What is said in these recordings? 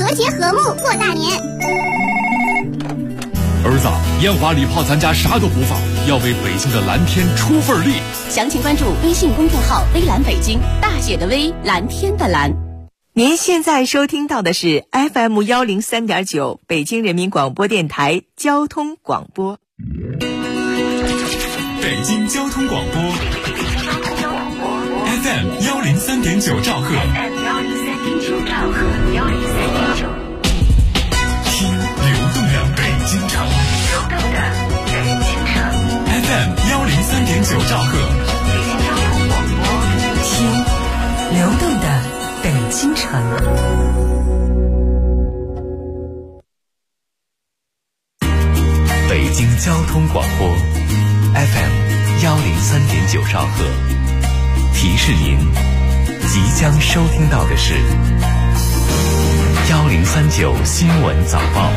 和谐和睦过大年。 儿子，烟花礼炮咱家啥都不放，要为北京的蓝天出份力。 详情关注微信公众号微蓝北京，大写的微，蓝天的蓝。 您现在收听到的是 FM103.9 北京人民广播电台交通广播。 北京交通广播 FM103.9 兆赫，听流动的北京城FM103.9 兆赫， 听流动的北京城。 北京交通广播 FM103.9 兆赫，提示您即将收听到的是1039新闻早报。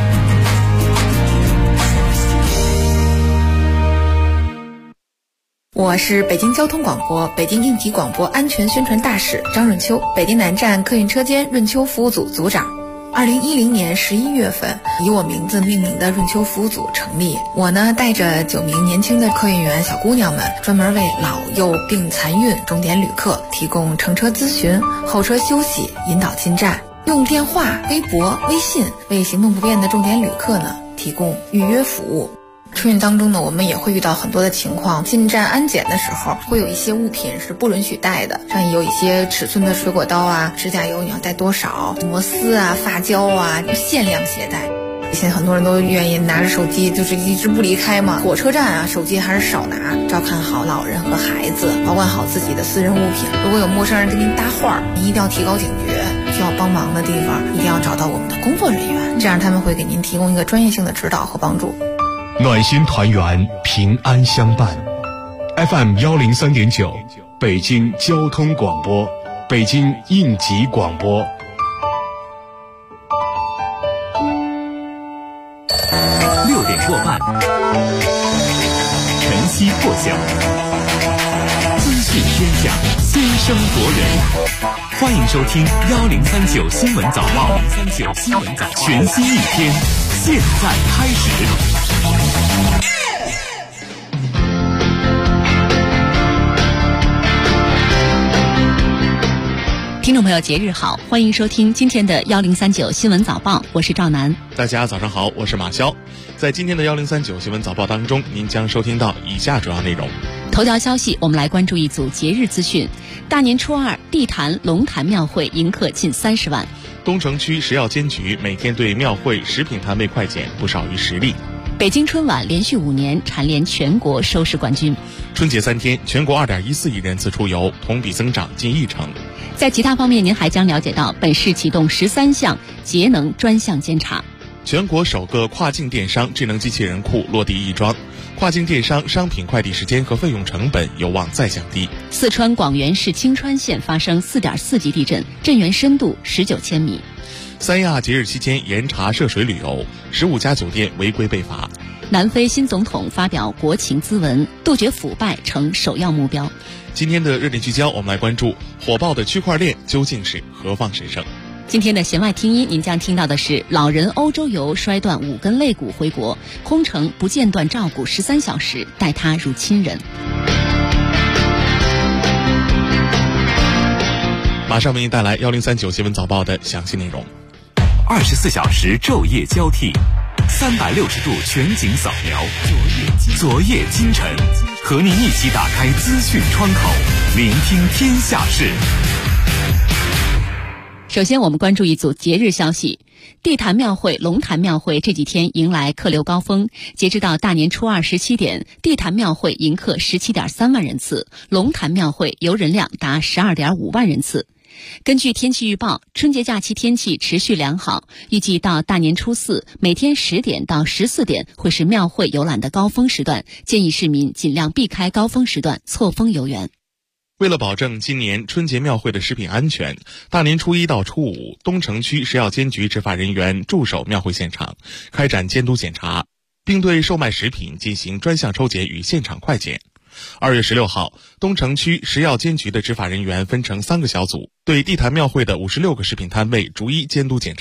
我是北京交通广播北京应急广播安全宣传大使张润秋，北京南站客运车间润秋服务组组长。2010年11月份，以我名字命名的润秋服务组成立。我呢，带着9名年轻的客运员小姑娘们，专门为老幼病残孕重点旅客提供乘车咨询、候车休息、引导进站，用电话、微博、微信为行动不便的重点旅客呢提供预约服务。春运当中呢，我们也会遇到很多的情况，进站安检的时候会有一些物品是不允许带的，像有一些尺寸的水果刀啊、指甲油你要带多少、摩丝啊、发胶啊，限量携带。现在很多人都愿意拿着手机就是一直不离开嘛，火车站啊手机还是少拿，照看好老人和孩子，保管好自己的私人物品。如果有陌生人跟您搭话，您一定要提高警觉，需要帮忙的地方一定要找到我们的工作人员，这样他们会给您提供一个专业性的指导和帮助。 暖心团圆，平安相伴。FM103.9 北京交通广播，北京应急广播。 6点过半，晨曦破晓，资讯天下，先声夺人。欢迎收听1039新闻早报，1039新闻早报，全新一天，现在开始。 听众朋友，节日好，欢迎收听今天的1039新闻早报，我是赵楠。 大家早上好，我是马潇。在今天的1039新闻早报当中，您将收听到以下主要内容。 头条消息，我们来关注一组节日资讯。大年初二，地坛、龙坛庙会迎客近30万。 东城区食药监局每天对庙会食品摊位快检不少于10例。 北京春晚连续5年蝉联全国收视冠军。 春节3天，全国2.14亿人次出游，同比增长近1成。 在其他方面，您还将了解到本市启动13项节能专项监察。 全国首个跨境电商智能机器人库落地亦庄，跨境电商商品快递时间和费用成本有望再降低。 四川广元市清川县发生4.4级地震，震源深度19千米。 三亚节日期间严查涉水旅游，15家酒店违规被罚。 南非新总统发表国情咨文，杜绝腐败成首要目标。 今天的热点聚焦，我们来关注火爆的区块链究竟是何方神圣。 今天的弦外听音，您将听到的是老人欧洲游摔断5根肋骨回国，空乘不间断照顾13小时，待他如亲人。 马上为您带来1039新闻早报的详细内容。 24小时昼夜交替，360度全景扫描，昨夜今晨，和您一起打开资讯窗口，聆听天下事。 首先我们关注一组节日消息。地坛庙会、龙坛庙会这几天迎来客流高峰，截止到大年初二17点，地坛庙会迎客17.3万人次，龙坛庙会游人量达12.5万人次。根据天气预报，春节假期天气持续良好，预计到大年初四，每天10点到14点会是庙会游览的高峰时段，建议市民尽量避开高峰时段，错峰游园。 为了保证今年春节庙会的食品安全，大年初一到初五，东城区食药监局执法人员驻守庙会现场，开展监督检查，并对售卖食品进行专项抽检与现场快检。2月16号，东城区食药监局的执法人员分成3个小组，对地坛庙会的56个食品摊位逐一监督检查。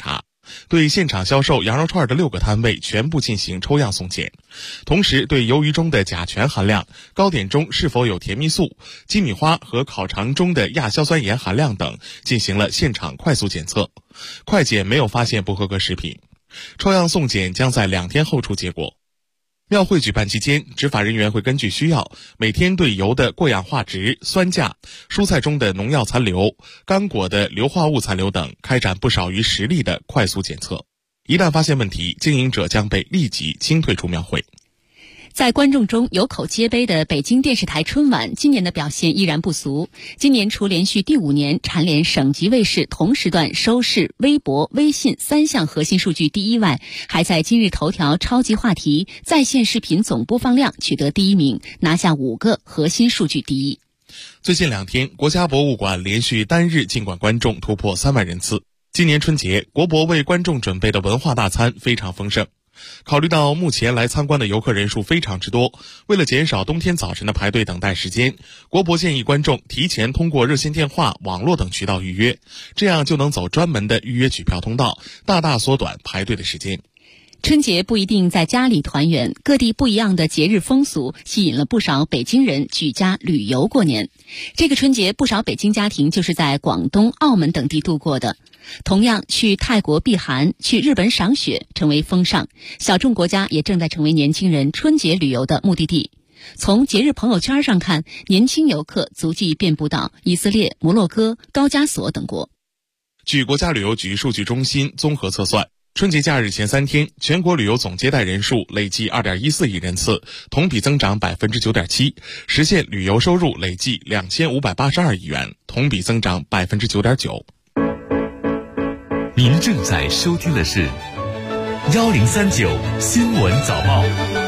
对现场销售羊肉串的6个摊位全部进行抽样送检，同时对鱿鱼中的甲醛含量、糕点中是否有甜蜜素、鸡米花和烤肠中的亚硝酸盐含量等进行了现场快速检测，快检没有发现不合格食品，抽样送检将在2天后出结果。庙会举办期间，执法人员会根据需要，每天对油的过氧化值、酸价、蔬菜中的农药残留、干果的硫化物残留等开展不少于10例的快速检测。一旦发现问题，经营者将被立即清退出庙会。 在观众中有口皆碑的北京电视台春晚，今年的表现依然不俗。今年除连续第5年蝉联省级卫视同时段收视、微博、微信3项核心数据第一外，还在今日头条超级话题在线视频总播放量取得第1名，拿下5个核心数据第一。 最近2天，国家博物馆连续单日进馆观众突破3万人次。今年春节，国博为观众准备的文化大餐非常丰盛。考虑到目前来参观的游客人数非常之多，为了减少冬天早晨的排队等待时间，国博建议观众提前通过热线电话、网络等渠道预约，这样就能走专门的预约取票通道，大大缩短排队的时间。 春节不一定在家里团圆，各地不一样的节日风俗吸引了不少北京人举家旅游过年。这个春节，不少北京家庭就是在广东、澳门等地度过的。同样，去泰国避寒、去日本赏雪成为风尚，小众国家也正在成为年轻人春节旅游的目的地。从节日朋友圈上看，年轻游客足迹遍布到以色列、摩洛哥、高加索等国。 据国家旅游局数据中心综合测算，春节假日前3天，全国旅游总接待人数累计2.14亿人次，同比增长 9.7%， 实现旅游收入累计2582亿元，同比增长 9.9%。 您正在收听的是1039新闻早报。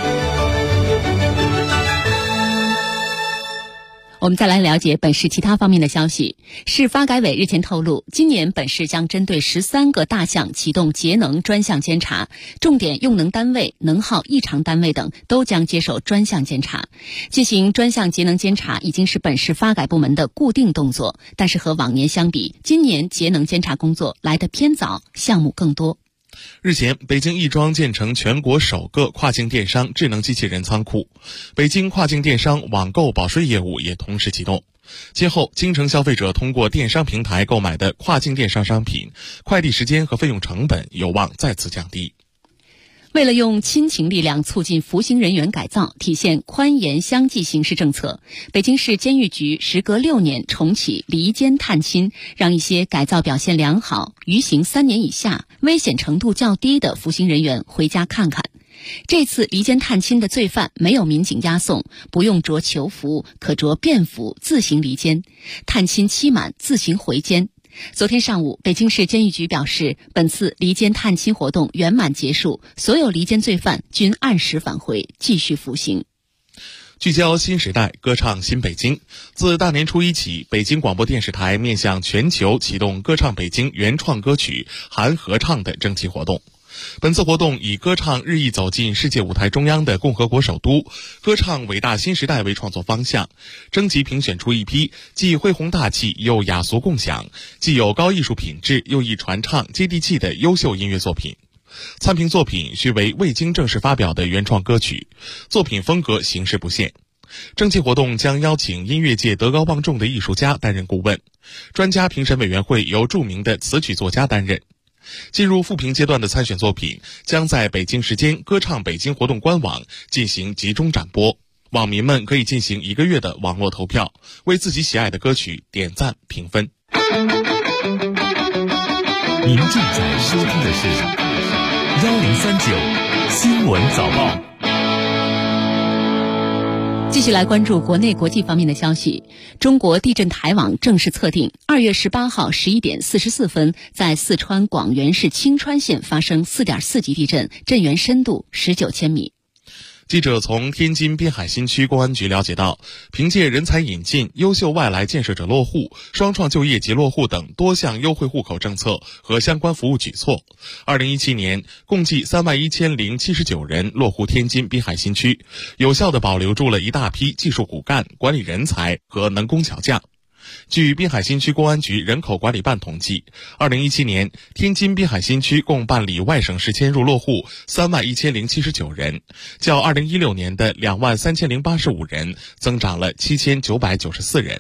我们再来了解本市其他方面的消息。市发改委日前透露，今年本市将针对13个大项启动节能专项监察，重点用能单位、能耗异常单位等都将接受专项监察。进行专项节能监察已经是本市发改部门的固定动作，但是和往年相比，今年节能监察工作来得偏早，项目更多。 日前，北京亦庄建成全国首个跨境电商智能机器人仓库，北京跨境电商网购保税业务也同时启动。今后，京城消费者通过电商平台购买的跨境电商商品，快递时间和费用成本有望再次降低。 为了用亲情力量促进服刑人员改造，体现宽严相济刑事政策，北京市监狱局时隔6年重启离监探亲，让一些改造表现良好、余刑3年以下、危险程度较低的服刑人员回家看看。这次离监探亲的罪犯没有民警押送，不用着囚服，可着便服自行离监，探亲期满自行回监。昨天上午，北京市监狱局表示，本次离监探亲活动圆满结束，所有离监罪犯均按时返回，继续服刑。 聚焦新时代，歌唱新北京。自大年初1起，北京广播电视台面向全球启动歌唱北京原创歌曲含合唱的征集活动。本次活动以歌唱日益走进世界舞台中央的共和国首都，歌唱伟大新时代为创作方向，征集评选出一批既恢宏大气又雅俗共享，既有高艺术品质又易传唱接地气的优秀音乐作品。参评作品需为未经正式发表的原创歌曲，作品风格形式不限。征集活动将邀请音乐界德高望重的艺术家担任顾问，专家评审委员会由著名的词曲作家担任。进入复评阶段的参选作品将在北京时间歌唱北京活动官网进行集中展播，网民们可以进行1个月的网络投票，为自己喜爱的歌曲点赞评分。 您正在收听的是1039新闻早报。 继续来关注国内国际方面的消息。中国地震台网正式测定，2月18号11点44分，在四川广元市清川县发生4.4级地震，震源深度19千米。 记者从天津滨海新区公安局了解到，凭借人才引进、优秀外来建设者落户、双创就业及落户等多项优惠户口政策和相关服务举措，2017年共计31079人落户天津滨海新区，有效地保留住了一大批技术骨干、管理人才和能工巧匠。 据滨海新区公安局人口管理办统计，2017年天津滨海新区共办理外省市迁入落户31079人，较2016年的23085人增长了7994人。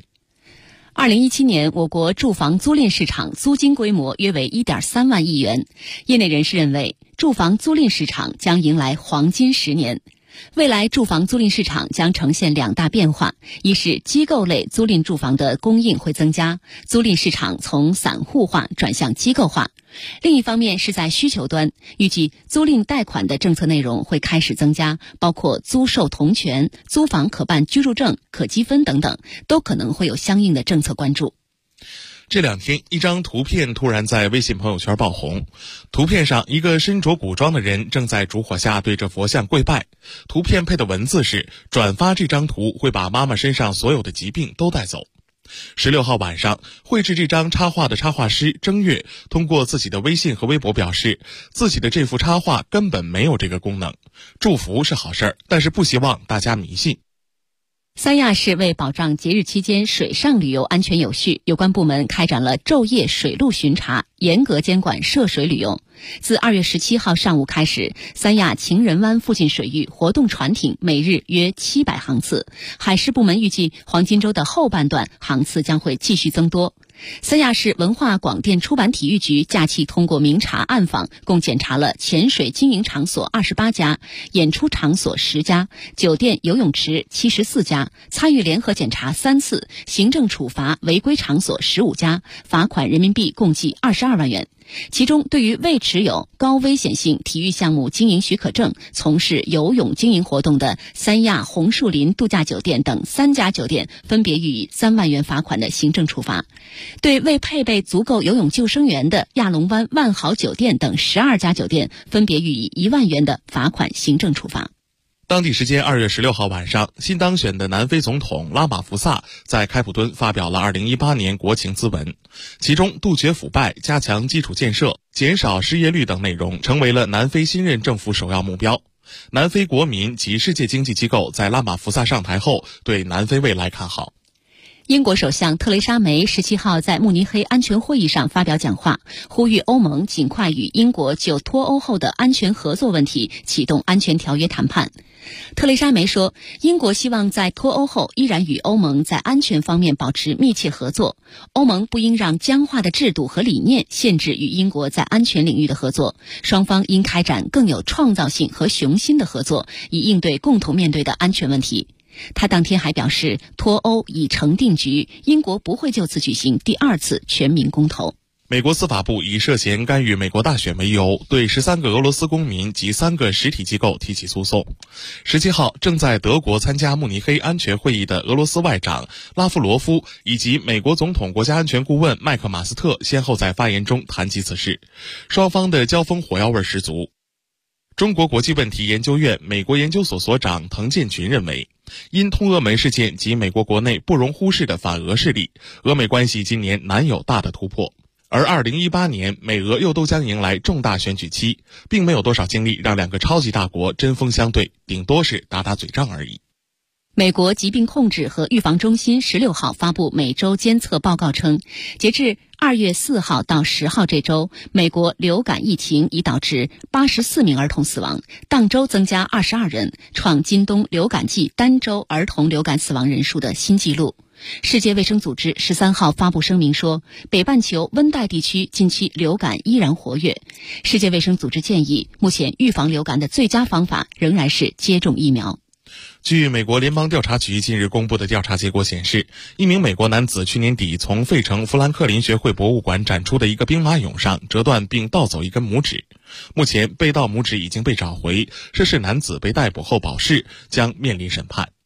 2017年，我国住房租赁市场租金规模约为1.3万亿元。业内人士认为，住房租赁市场将迎来黄金10年。未来住房租赁市场将呈现两大变化，一是机构类租赁住房的供应会增加，租赁市场从散户化转向机构化；另一方面是在需求端，预计租赁贷款的政策内容会开始增加，包括租售同权、租房可办居住证、可积分等等，都可能会有相应的政策关注。 这两天，一张图片突然在微信朋友圈爆红。图片上，一个身着古装的人正在烛火下对着佛像跪拜。图片配的文字是：转发这张图会把妈妈身上所有的疾病都带走。16号晚上，绘制这张插画的插画师正月通过自己的微信和微博表示，自己的这幅插画根本没有这个功能。祝福是好事儿，但是不希望大家迷信。 三亚市为保障节日期间水上旅游安全有序，有关部门开展了昼夜水陆巡查，严格监管涉水旅游。自2月17号上午开始，三亚情人湾附近水域活动船艇每日约700航次。海事部门预计，黄金周的后半段航次将会继续增多。三亚市文化广电出版体育局假期通过明查暗访，共检查了潜水经营场所28家、演出场所10家、酒店游泳池74家，参与联合检查3次，行政处罚违规场所15家，罚款人民币共计22万元。其中，对于未持有高危险性体育项目经营许可证、从事游泳经营活动的三亚红树林度假酒店等3家酒店，分别予以3万元罚款的行政处罚；对未配备足够游泳救生员的亚龙湾万豪酒店等12家酒店，分别予以1万元的罚款行政处罚。 当地时间2月16号晚上，新当选的南非总统拉马福萨在开普敦发表了2018年国情咨文，其中杜绝腐败、加强基础建设、减少失业率等内容成为了南非新任政府首要目标。南非国民及世界经济机构在拉马福萨上台后，对南非未来看好。 英国首相特蕾莎梅17号在慕尼黑安全会议上发表讲话，呼吁欧盟尽快与英国就脱欧后的安全合作问题启动安全条约谈判。特蕾莎梅说，英国希望在脱欧后依然与欧盟在安全方面保持密切合作，欧盟不应让僵化的制度和理念限制与英国在安全领域的合作，双方应开展更有创造性和雄心的合作，以应对共同面对的安全问题。他当天还表示，脱欧已成定局，英国不会就此举行第2次全民公投。 美国司法部以涉嫌干预美国大选为由，对13个俄罗斯公民及3个实体机构提起诉讼。17号，正在德国参加慕尼黑安全会议的俄罗斯外长拉夫罗夫以及美国总统国家安全顾问麦克马斯特先后在发言中谈及此事，双方的交锋火药味十足。中国国际问题研究院美国研究所所长滕建群认为，因通俄门事件及美国国内不容忽视的反俄势力，俄美关系今年难有大的突破。而2018年美俄又都将迎来重大选举期，并没有多少精力让两个超级大国针锋相对，顶多是打打嘴仗而已。 美国疾病控制和预防中心16号发布每周监测报告称，截至2月4号到10号这周，美国流感疫情已导致84名儿童死亡，当周增加22人，创今冬流感季单周儿童流感死亡人数的新纪录。世界卫生组织13号发布声明说，北半球温带地区近期流感依然活跃。世界卫生组织建议，目前预防流感的最佳方法仍然是接种疫苗。 据美国联邦调查局近日公布的调查结果显示，一名美国男子去年底从费城富兰克林学会博物馆展出的一个兵马俑上折断并盗走一根拇指。目前被盗拇指已经被找回，涉事男子被逮捕后保释，将面临审判。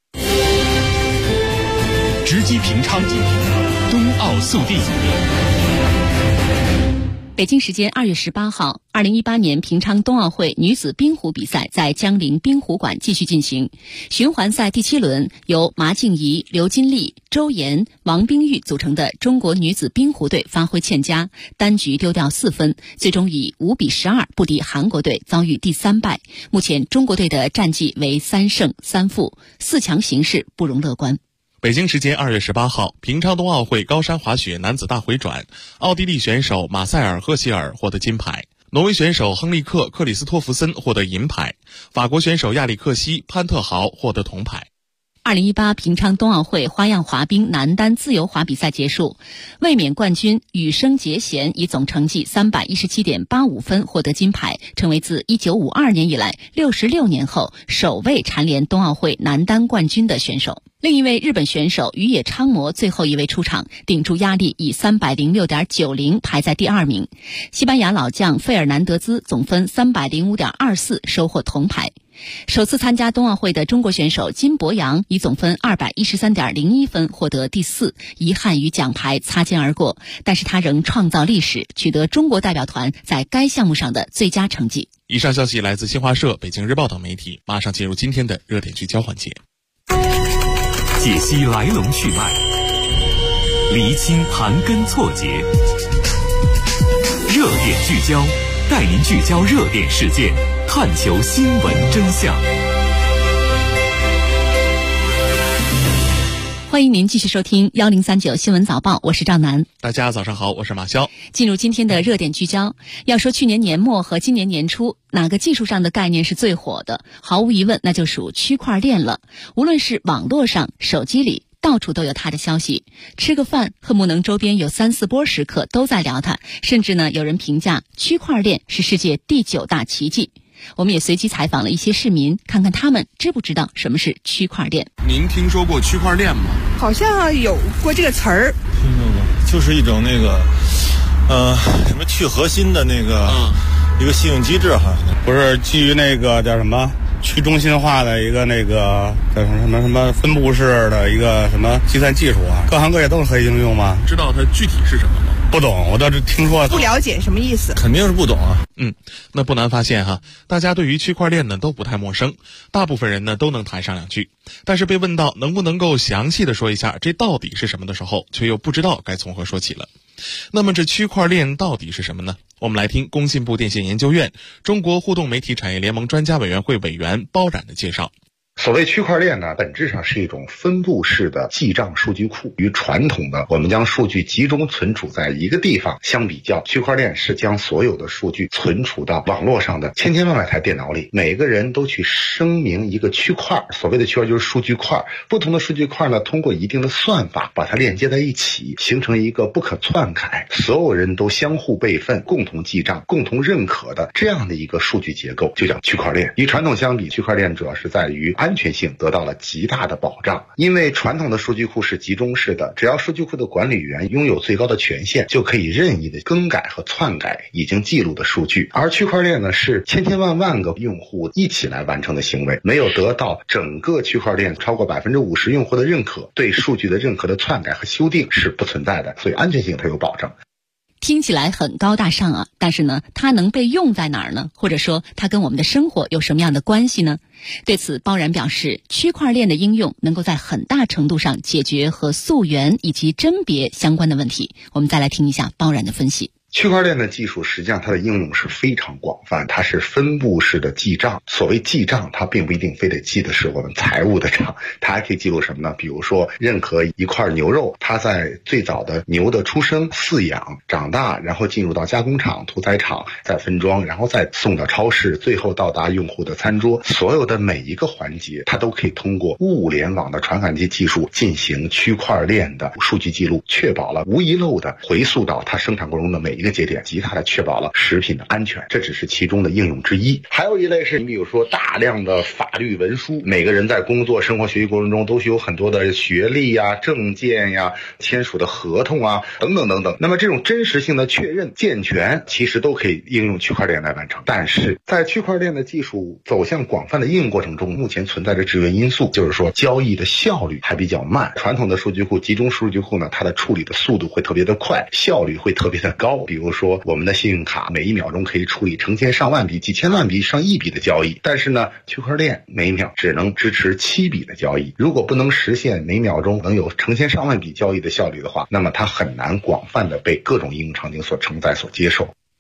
直击平昌，冬奥速递。 北京时间2月18号，2018年平昌冬奥会女子冰壶比赛在江陵冰壶馆继续进行。循环赛第7轮，由麻静怡、刘金丽、周岩、王冰玉组成的中国女子冰壶队发挥欠佳，单局丢掉4分，最终以5-12不敌韩国队，遭遇第3败。目前中国队的战绩为3胜3负，4强形势不容乐观。 北京时间2月18号，平昌冬奥会高山滑雪男子大回转，奥地利选手马塞尔·赫希尔获得金牌，挪威选手亨利克·克里斯托弗森获得银牌，法国选手亚历克西·潘特豪获得铜牌。 2018平昌冬奥会花样滑冰男单自由滑比赛结束，卫冕冠军羽生结弦以总成绩317.85分获得金牌，成为自1952年以来66年后首位蝉联冬奥会男单冠军的选手。另一位日本选手宇野昌磨最后一位出场，顶住压力以306.90排在第2名。西班牙老将费尔南德兹总分305.24收获铜牌。首次参加冬奥会的中国选手金博洋以总分213.01分获得第4，遗憾与奖牌擦肩而过，但是他仍创造历史，取得中国代表团在该项目上的最佳成绩。 以上消息来自新华社、北京日报等媒体。马上进入今天的热点聚焦环节， 解析来龙去脉，厘清盘根错节，热点聚焦，带您聚焦热点事件，探求新闻真相。 欢迎您继续收听1039新闻早报，我是赵楠。 大家早上好，我是马潇。 进入今天的热点聚焦，要说去年年末和今年年初哪个技术上的概念是最火的，毫无疑问那就属区块链了。无论是网络上、手机里，到处都有它的消息。吃个饭，恨不能周边有3-4波食客都在聊它，甚至呢有人评价区块链是世界第9大奇迹。我们也随机采访了一些市民，看看他们知不知道什么是区块链。 您听说过区块链吗？ 好像有过这个词儿。 听说过，就是一种那个什么去核心的那个一个信用机制哈， 不是基于那个叫什么去中心化的一个那个叫什么分布式的一个什么计算技术啊，各行各业都可以应用吗？ 知道它具体是什么吗？ 不懂，我倒是听说。 不了解什么意思？ 肯定是不懂啊。 那不难发现哈，大家对于区块链呢都不太陌生，大部分人呢都能谈上两句。但是被问到能不能够详细的说一下这到底是什么的时候，却又不知道该从何说起了。那么这区块链到底是什么呢？我们来听工信部电信研究院中国互动媒体产业联盟专家委员会委员包冉的介绍。 所谓区块链呢，本质上是一种分布式的记账数据库。与传统的我们将数据集中存储在一个地方相比较，区块链是将所有的数据存储到网络上的千千万万台电脑里，每个人都去声明一个区块。所谓的区块就是数据块，不同的数据块呢，通过一定的算法把它链接在一起，形成一个不可篡改，所有人都相互备份、共同记账、共同认可的这样的一个数据结构，就叫区块链。与传统相比，区块链主要是在于安全性得到了极大的保障。因为传统的数据库是集中式的，只要数据库的管理员拥有最高的权限，就可以任意的更改和篡改已经记录的数据。而区块链呢，是千千万万个用户一起来完成的行为，没有得到整个区块链超过50%用户的认可，对数据的任何的篡改和修订是不存在的，所以安全性它有保障。 听起来很高大上啊，但是呢，它能被用在哪儿呢？或者说，它跟我们的生活有什么样的关系呢？对此，包冉表示，区块链的应用能够在很大程度上解决和溯源以及甄别相关的问题。我们再来听一下包冉的分析。 区块链的技术实际上它的应用是非常广泛，它是分布式的记账。所谓记账，它并不一定非得记的是我们财务的账，它还可以记录什么呢？比如说任何一块牛肉，它在最早的牛的出生、饲养、长大，然后进入到加工厂、屠宰场，再分装，然后再送到超市，最后到达用户的餐桌，所有的每一个环节，它都可以通过物联网的传感器技术进行区块链的数据记录，确保了无遗漏的回溯到它生产过程中的每一个节点，极大的确保了食品的安全。这只是其中的应用之一。还有一类是，你比如说大量的法律文书，每个人在工作、生活、学习过程中都需有很多的学历呀、证件呀、签署的合同啊等等等等。那么这种真实性的确认、健全，其实都可以应用区块链来完成。但是在区块链的技术走向广泛的应用过程中，目前存在着制约因素，就是说交易的效率还比较慢。传统的数据库、集中数据库呢，它的处理的速度会特别的快，效率会特别的高。比如说我们的信用卡每1秒钟可以处理成千上万笔、几千万笔、上亿笔的交易，但是呢，区块链每秒只能支持7笔的交易。如果不能实现每秒钟能有成千上万笔交易的效率的话，那么它很难广泛的被各种应用场景所承载、所接受。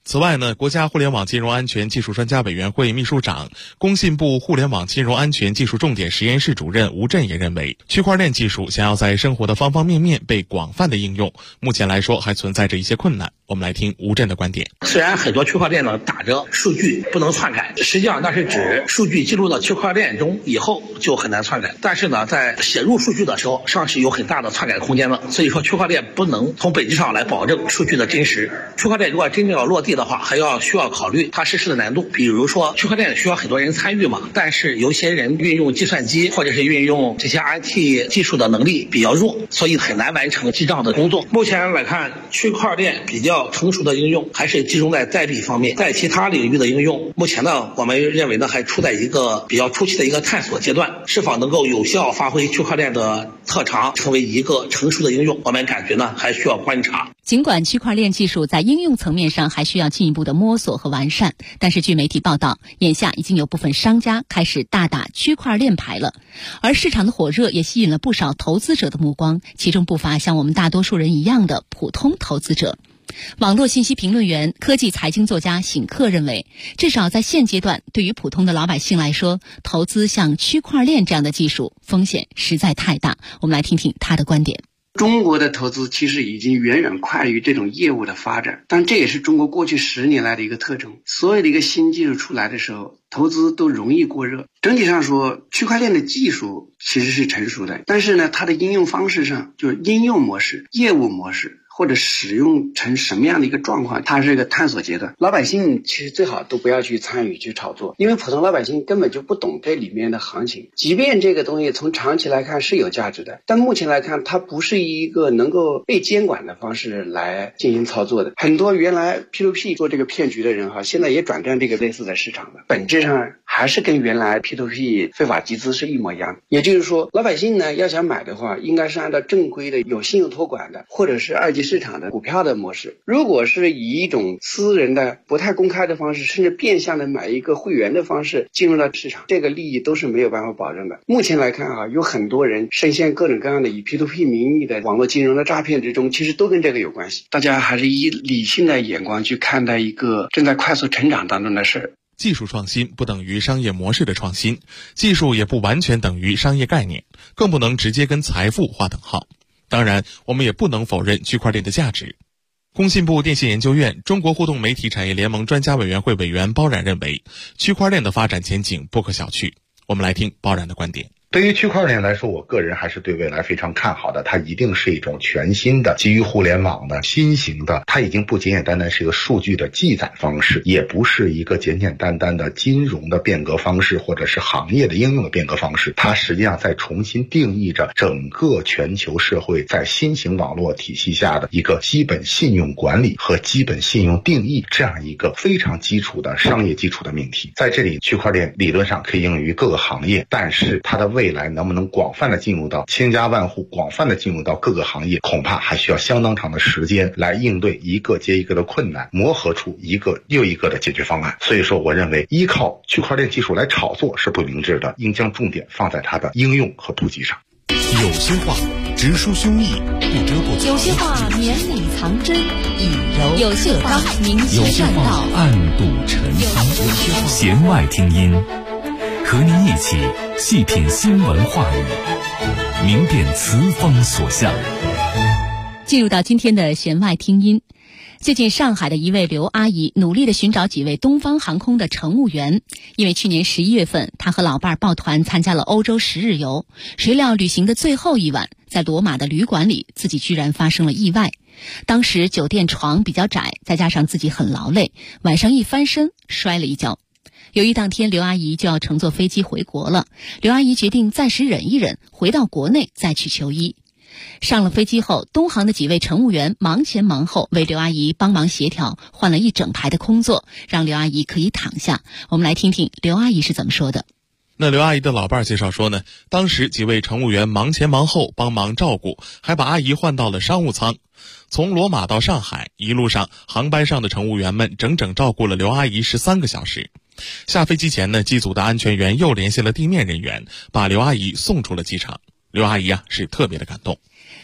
此外呢，国家互联网金融安全技术专家委员会秘书长、工信部互联网金融安全技术重点实验室主任吴震也认为，区块链技术想要在生活的方方面面被广泛的应用，目前来说还存在着一些困难。我们来听吴震的观点。 虽然很多区块链呢打着数据不能篡改，实际上那是指数据记录到区块链中以后就很难篡改，但是呢，在写入数据的时候尚是有很大的篡改空间的。所以说区块链不能从本质上来保证数据的真实。区块链如果真正要落地的话，还需要考虑它实施的难度。比如说区块链需要很多人参与嘛，但是有些人运用计算机或者是运用这些 IT 技术的能力比较弱，所以很难完成记账的工作。目前来看，区块链比较成熟的应用还是集中在代币方面，在其他领域的应用，目前呢，我们认为呢还处在一个比较初期的一个探索阶段，是否能够有效发挥区块链的特长，成为一个成熟的应用，我们感觉呢还需要观察。 尽管区块链技术在应用层面上还需要进一步的摸索和完善，但是据媒体报道，眼下已经有部分商家开始大打区块链牌了，而市场的火热也吸引了不少投资者的目光，其中不乏像我们大多数人一样的普通投资者。网络信息评论员、科技财经作家醒克认为，至少在现阶段，对于普通的老百姓来说，投资像区块链这样的技术风险实在太大。我们来听听他的观点。 中国的投资其实已经远远快于这种业务的发展，但这也是中国过去10年来的一个特征。所有的一个新技术出来的时候，投资都容易过热。整体上说，区块链的技术其实是成熟的，但是呢，它的应用方式上，就是应用模式、业务模式，或者使用成什么样的一个状况，它是一个探索阶段。老百姓其实最好都不要去参与去炒作，因为普通老百姓根本就不懂这里面的行情。即便这个东西从长期来看是有价值的，但目前来看它不是一个能够被监管的方式来进行操作的。很多原来 P2P 做这个骗局的人现在也转战这个类似的市场了，本质上还是跟原来 P2P 非法集资是一模一样的。也就是说，老百姓呢要想买的话，应该是按照正规的有信用托管的，或者是二级市场的股票的模式。如果是以一种私人的不太公开的方式，甚至变相的买一个会员的方式进入到市场，这个利益都是没有办法保证的。目前来看有很多人深陷各种各样的以 P2P 名义的网络金融的诈骗之中，其实都跟这个有关系。大家还是以理性的眼光去看待一个正在快速成长当中的事儿。 技术创新不等于商业模式的创新，技术也不完全等于商业概念，更不能直接跟财富划等号。当然，我们也不能否认区块链的价值。工信部电信研究院中国互动媒体产业联盟专家委员会委员包冉认为，区块链的发展前景不可小觑。我们来听包冉的观点。 对于区块链来说，我个人还是对未来非常看好的。它一定是一种全新的基于互联网的新型的，它已经不简简单单是一个数据的记载方式，也不是一个简简单单的金融的变革方式，或者是行业的应用的变革方式。它实际上在重新定义着整个全球社会在新型网络体系下的一个基本信用管理和基本信用定义这样一个非常基础的商业基础的命题。在这里，区块链理论上可以应用于各个行业，但是它的未来能不能广泛的进入到千家万户，广泛的进入到各个行业，恐怕还需要相当长的时间来应对一个接一个的困难，磨合出一个又一个的解决方案。所以说，我认为依靠区块链技术来炒作是不明智的，应将重点放在它的应用和普及上。 有些话直抒胸臆，不遮不藏； 有些话绵里藏针，以柔有些话明有些切善道， 话暗度陈仓。弦外听音，和您一起细品新闻话语，明辨词风所向。 进入到今天的弦外听音。最近上海的一位刘阿姨努力地寻找几位东方航空的乘务员，因为去年11月份她和老伴抱团参加了欧洲10日游，谁料旅行的最后一晚，在罗马的旅馆里自己居然发生了意外。当时酒店床比较窄，再加上自己很劳累，晚上一翻身摔了一跤。由于当天刘阿姨就要乘坐飞机回国了，刘阿姨决定暂时忍一忍，回到国内再去求医。上了飞机后，东航的几位乘务员忙前忙后为刘阿姨帮忙协调，换了一整排的空座，让刘阿姨可以躺下。我们来听听刘阿姨是怎么说的。 那刘阿姨的老伴介绍说呢，当时几位乘务员忙前忙后帮忙照顾，还把阿姨换到了商务舱。从罗马到上海，一路上航班上的乘务员们整整照顾了刘阿姨13个小时。下飞机前呢，机组的安全员又联系了地面人员，把刘阿姨送出了机场。刘阿姨是特别的感动。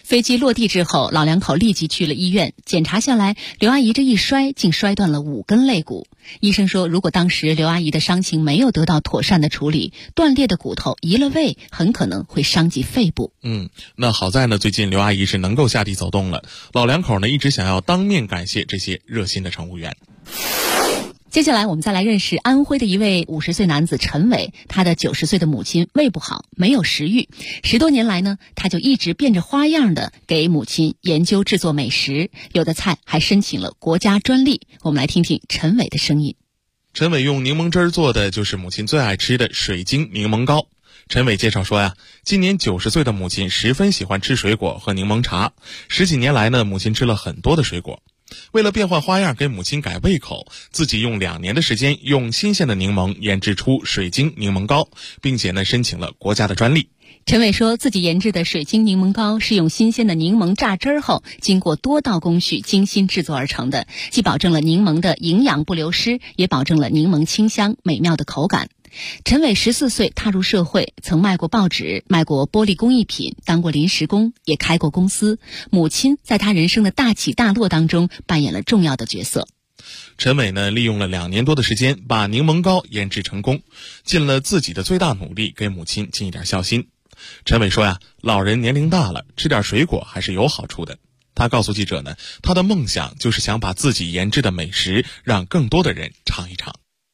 飞机落地之后，老两口立即去了医院，检查下来，刘阿姨这一摔竟摔断了5根肋骨。医生说，如果当时刘阿姨的伤情没有得到妥善的处理，断裂的骨头移了位，很可能会伤及肺部。 那好在呢，最近刘阿姨是能够下地走动了。老两口呢一直想要当面感谢这些热心的乘务员。 接下来我们再来认识安徽的一位50岁男子陈伟，他的90岁的母亲胃不好，没有食欲，10多年来呢，他就一直变着花样的给母亲研究制作美食，有的菜还申请了国家专利。我们来听听陈伟的声音。 陈伟用柠檬汁做的就是母亲最爱吃的水晶柠檬糕。陈伟介绍说呀，今年90岁的母亲十分喜欢吃水果和柠檬茶，10几年来呢，母亲吃了很多的水果。为了变换花样给母亲改胃口，自己用2年的时间用新鲜的柠檬研制出水晶柠檬糕，并且呢申请了国家的专利。 陈伟说，自己研制的水晶柠檬糕是用新鲜的柠檬榨汁后，经过多道工序精心制作而成的，既保证了柠檬的营养不流失，也保证了柠檬清香美妙的口感。陈伟14岁踏入社会，曾卖过报纸，卖过玻璃工艺品，当过临时工，也开过公司。母亲在他人生的大起大落当中扮演了重要的角色。 陈伟呢，利用了2年多的时间把柠檬糕研制成功，尽了自己的最大努力给母亲尽一点孝心。陈伟说呀，老人年龄大了，吃点水果还是有好处的。他告诉记者呢，他的梦想就是想把自己研制的美食让更多的人尝一尝。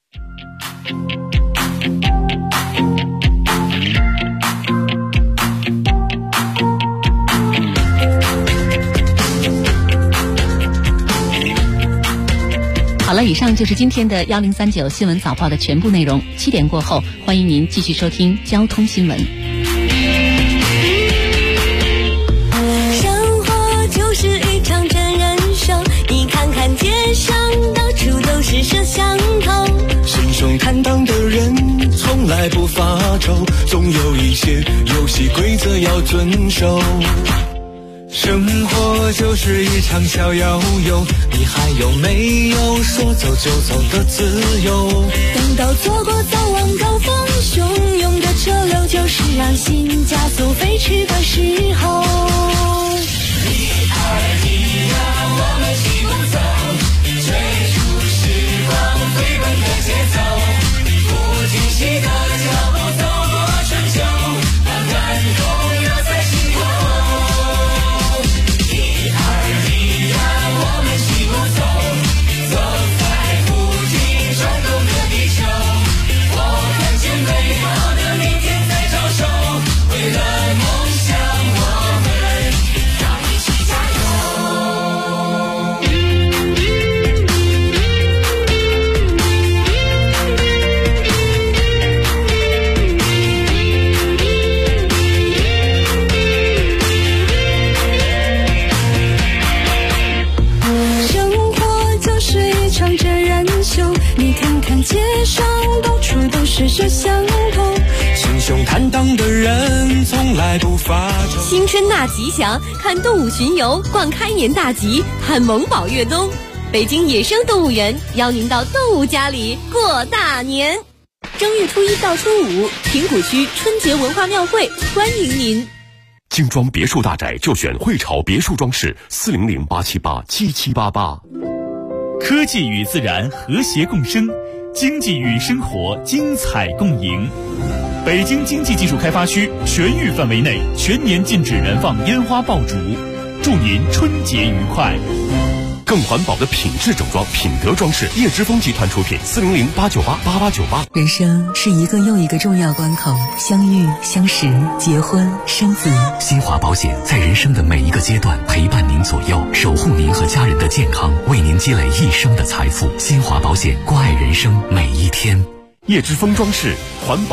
好了，以上就是今天的1039新闻早报的全部内容。7点过后，欢迎您继续收听交通新闻。 生活就是一场真人秀，你看看街上到处都是摄像头， 信手坦荡的人从来不发愁，总有一些游戏规则要遵守。生活就是一场小摇悠，你还有没有说走就走的自由？ 等到错过早晚高峰，汹涌的车流就是让心加速飞驰的时候。 1、2、1呀，我们齐步走，追逐时光飞奔的节奏，不停息的脚步走过春秋，把感动留在心头。 街上到处都是摄像头， 心胸坦荡的人从来不发愁。 新春大吉祥，看动物巡游，逛开年大吉，看萌宝越冬。北京野生动物园邀您到动物家里过大年。正月初1到初5，平谷区春节文化庙会欢迎您。 精装别墅大宅就选汇潮别墅装饰，400-878-7788。 科技与自然和谐共生，经济与生活精彩共赢。北京经济技术开发区全域范围内全年禁止燃放烟花爆竹，祝您春节愉快。 更环保的品质整装，品德装饰，叶之峰集团出品，400-898-8898。 人生是一个又一个重要关口，相遇、相识、结婚、生子。 新华保险在人生的每一个阶段陪伴您左右，守护您和家人的健康，为您积累一生的财富。新华保险，关爱人生每一天。 叶之峰装饰环保